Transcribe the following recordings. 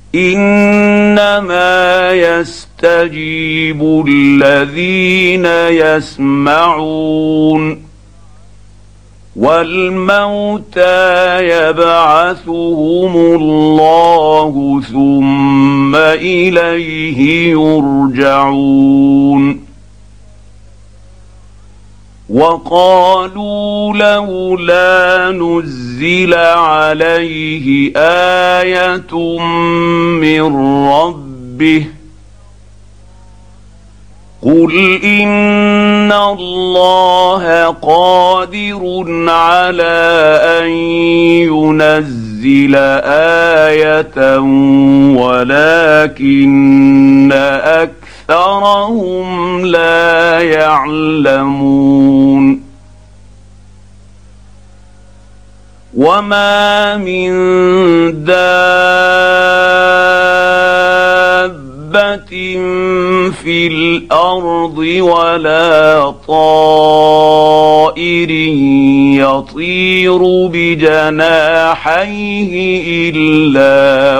إنما يستجيب الذين يسمعون والموتى يبعثهم الله ثم إليه يرجعون وقالوا لولا نزل عليه آية من ربه قل إن الله قادر على أن ينزل آية ولكن أكثرهم لا يعلمون وما من دابة في الأرض ولا طائر يطير بجناحيه إلا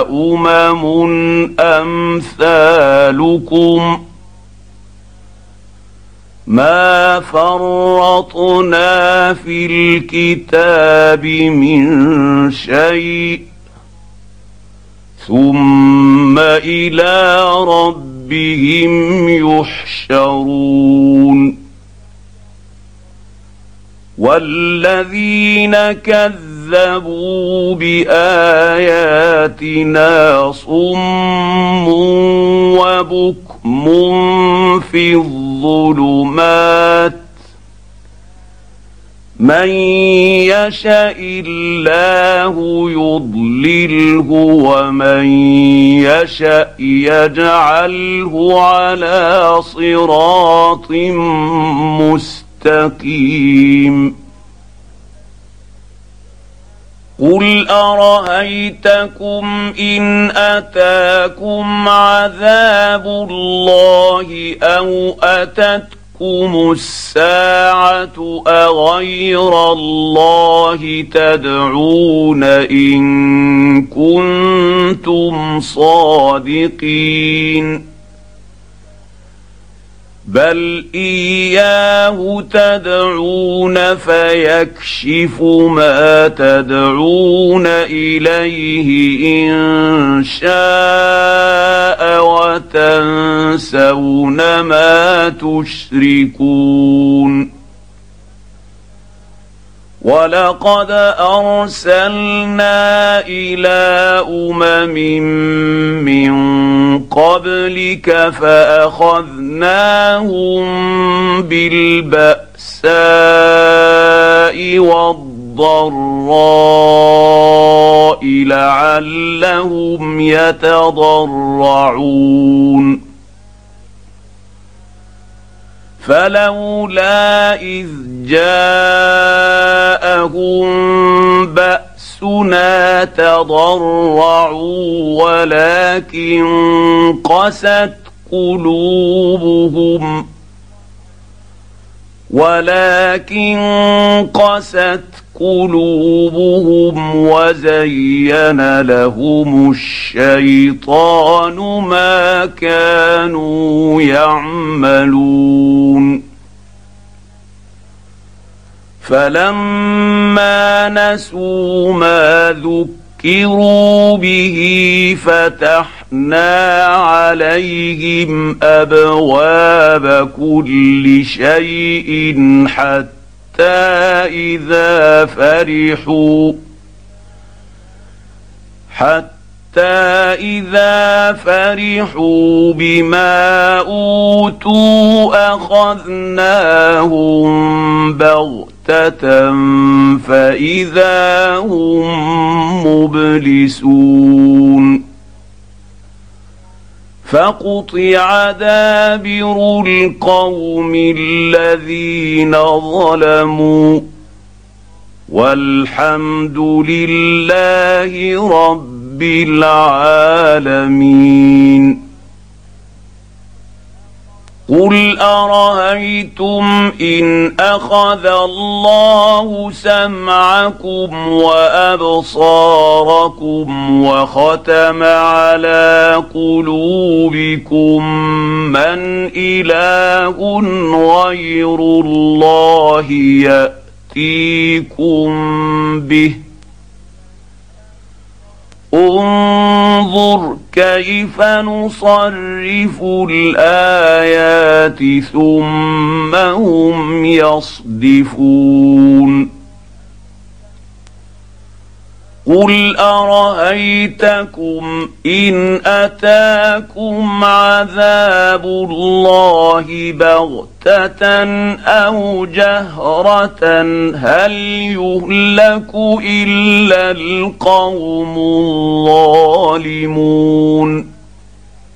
أمثالكم ما فرطنا في الكتاب من شيء ثم إلى ربهم يحشرون والذين كذبوا بآياتنا صم وبكم في الظلمات من يشاء الله يضلله ومن يشاء يجعله على صراط مستقيم قل أرأيتكم إن أتاكم عذاب الله أو أتتكم الساعة أغير الله تدعون إن كنتم صادقين بل إياه تدعون فيكشف ما تدعون إليه إن شاء وتنسون ما تشركون ولقد أرسلنا إلى من قبلك فأخذناهم بالبأساء والضراء لعلهم يتضرعون فلولا إذ جاءهم بأسنا تضرعوا ولكن قست قلوبهم وزين لهم الشيطان ما كانوا يعملون فلما نسوا ما ذكروا به فتحنا عليهم أبواب كل شيء حتى إذا فرحوا بما أوتوا أخذناهم بغتة فإذا هم مبلسون فقطع دابر القوم الذين ظلموا والحمد لله رب العالمين. قل أرأيتم إن أخذ الله سمعكم وأبصاركم وختم على قلوبكم من إله غير الله يأتيكم به انظر كيف نصرف الآيات ثم هم يصدفون قل أرأيتكم إن أتاكم عذاب الله بغتة أو جهرة هل يهلك إلا القوم الظالمون